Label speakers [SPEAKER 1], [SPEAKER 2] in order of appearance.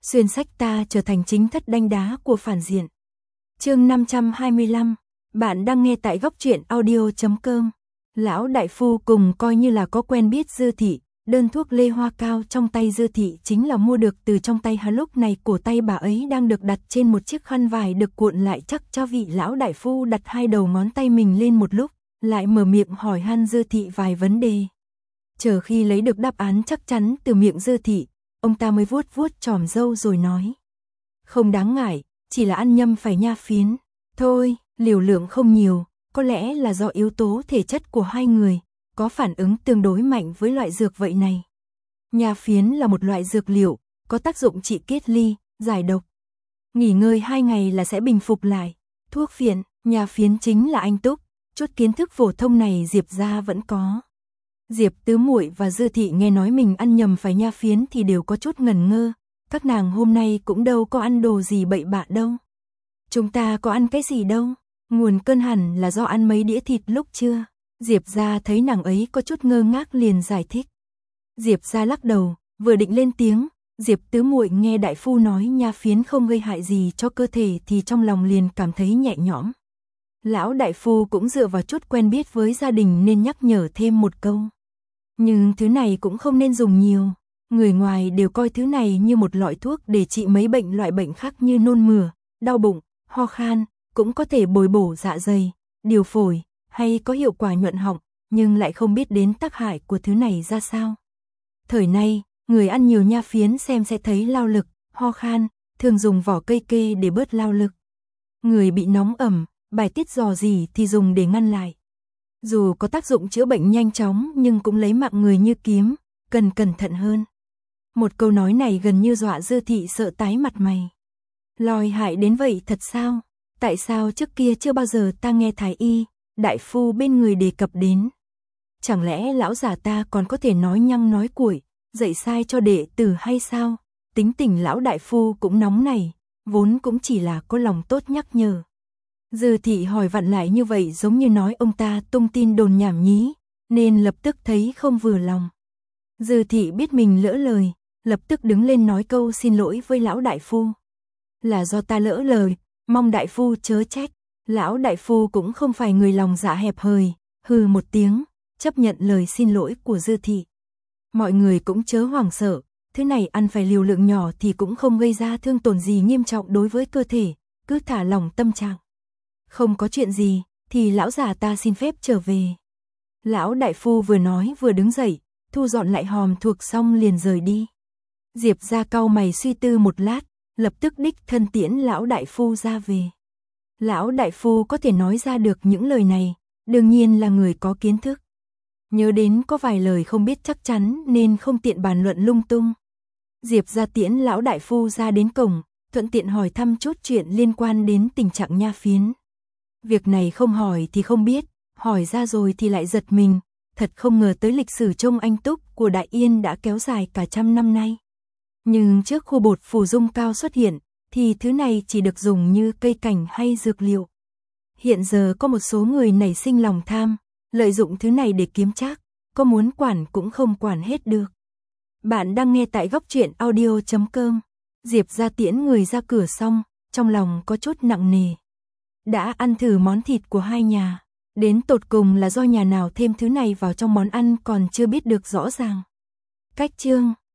[SPEAKER 1] xuyên sách ta trở thành chính thất đanh đá của phản diện. Chương 525, bạn đang nghe tại góc truyện audio.com. Lão đại phu cùng coi như là có quen biết Dư thị, đơn thuốc lê hoa cao trong tay Dư thị chính là mua được từ trong tay hắn. Lúc này cổ tay bà ấy đang được đặt trên một chiếc khăn vải được cuộn lại chắc cho vị lão đại phu đặt hai đầu ngón tay mình lên một lúc, lại mở miệng hỏi han Dư thị vài vấn đề. Chờ khi lấy được đáp án chắc chắn từ miệng Dư thị, ông ta mới vuốt vuốt chòm râu rồi nói: "Không đáng ngại, chỉ là ăn nhầm phải nha phiến. Thôi, liều lượng không nhiều, có lẽ là do yếu tố thể chất của hai người, có phản ứng tương đối mạnh với loại dược vậy này. Nha phiến là một loại dược liệu, có tác dụng trị kết ly, giải độc. Nghỉ ngơi 2 ngày là sẽ bình phục lại. Thuốc phiện, nha phiến chính là anh túc, chút kiến thức phổ thông này Diệp gia vẫn có." Diệp Tứ Muội và Dư thị nghe nói mình ăn nhầm phải nha phiến thì đều có chút ngẩn ngơ, các nàng hôm nay cũng đâu có ăn đồ gì bậy bạ đâu. "Chúng ta có ăn cái gì đâu, nguồn cơn hẳn là do ăn mấy đĩa thịt lúc trưa." Diệp gia thấy nàng ấy có chút ngơ ngác liền giải thích. Diệp gia lắc đầu, vừa định lên tiếng, Diệp Tứ Muội nghe đại phu nói nha phiến không gây hại gì cho cơ thể thì trong lòng liền cảm thấy nhẹ nhõm. Lão đại phu cũng dựa vào chút quen biết với gia đình nên nhắc nhở thêm một câu: "Nhưng thứ này cũng không nên dùng nhiều. Người ngoài đều coi thứ này như một loại thuốc để trị mấy loại bệnh khác như nôn mửa, đau bụng, ho khan, cũng có thể bồi bổ dạ dày, điều phổi, hay có hiệu quả nhuận họng, nhưng lại không biết đến tác hại của thứ này ra sao. Thời nay, người ăn nhiều nha phiến xem sẽ thấy lao lực, ho khan, thường dùng vỏ cây kê để bớt lao lực. Người bị nóng ẩm, bài tiết rò rỉ thì dùng để ngăn lại. Dù có tác dụng chữa bệnh nhanh chóng nhưng cũng lấy mạng người như kiếm, cần cẩn thận hơn." Một câu nói này gần như dọa Dư thị sợ tái mặt mày. "Lòi hại đến vậy thật sao? Tại sao trước kia chưa bao giờ ta nghe thái y, đại phu bên người đề cập đến? Chẳng lẽ lão già ta còn có thể nói nhăng nói cuội, dạy sai cho đệ tử hay sao?" Tính tình lão đại phu cũng nóng này, vốn cũng chỉ là có lòng tốt nhắc nhở. Dư thị hỏi vặn lại như vậy giống như nói ông ta tung tin đồn nhảm nhí, nên lập tức thấy không vừa lòng. Dư thị biết mình lỡ lời, lập tức đứng lên nói câu xin lỗi với lão đại phu. "Là do ta lỡ lời, mong đại phu chớ trách." Lão đại phu cũng không phải người lòng dạ hẹp hòi, hừ một tiếng, chấp nhận lời xin lỗi của Dư thị. "Mọi người cũng chớ hoảng sợ, thứ này ăn phải liều lượng nhỏ thì cũng không gây ra thương tổn gì nghiêm trọng đối với cơ thể, cứ thả lỏng tâm trạng. Không có chuyện gì, thì lão già ta xin phép trở về." Lão đại phu vừa nói vừa đứng dậy, thu dọn lại hòm thuộc xong liền rời đi. Diệp gia cau mày suy tư một lát, lập tức đích thân tiễn lão đại phu ra về. Lão đại phu có thể nói ra được những lời này, đương nhiên là người có kiến thức. Nhớ đến có vài lời không biết chắc chắn nên không tiện bàn luận lung tung. Diệp gia tiễn lão đại phu ra đến cổng, thuận tiện hỏi thăm chút chuyện liên quan đến tình trạng nha phiến. Việc này không hỏi thì không biết, hỏi ra rồi thì lại giật mình, thật không ngờ tới lịch sử trông anh túc của Đại Yên đã kéo dài cả 100 năm nay. Nhưng trước khu bột phù dung cao xuất hiện, thì thứ này chỉ được dùng như cây cảnh hay dược liệu. Hiện giờ có một số người nảy sinh lòng tham, lợi dụng thứ này để kiếm trác, có muốn quản cũng không quản hết được. Bạn đang nghe tại góc truyện audio.com. Diệp gia tiễn người ra cửa xong, trong lòng có chút nặng nề. Đã ăn thử món thịt của hai nhà, đến tột cùng là do nhà nào thêm thứ này vào trong món ăn còn chưa biết được rõ ràng. Cách chương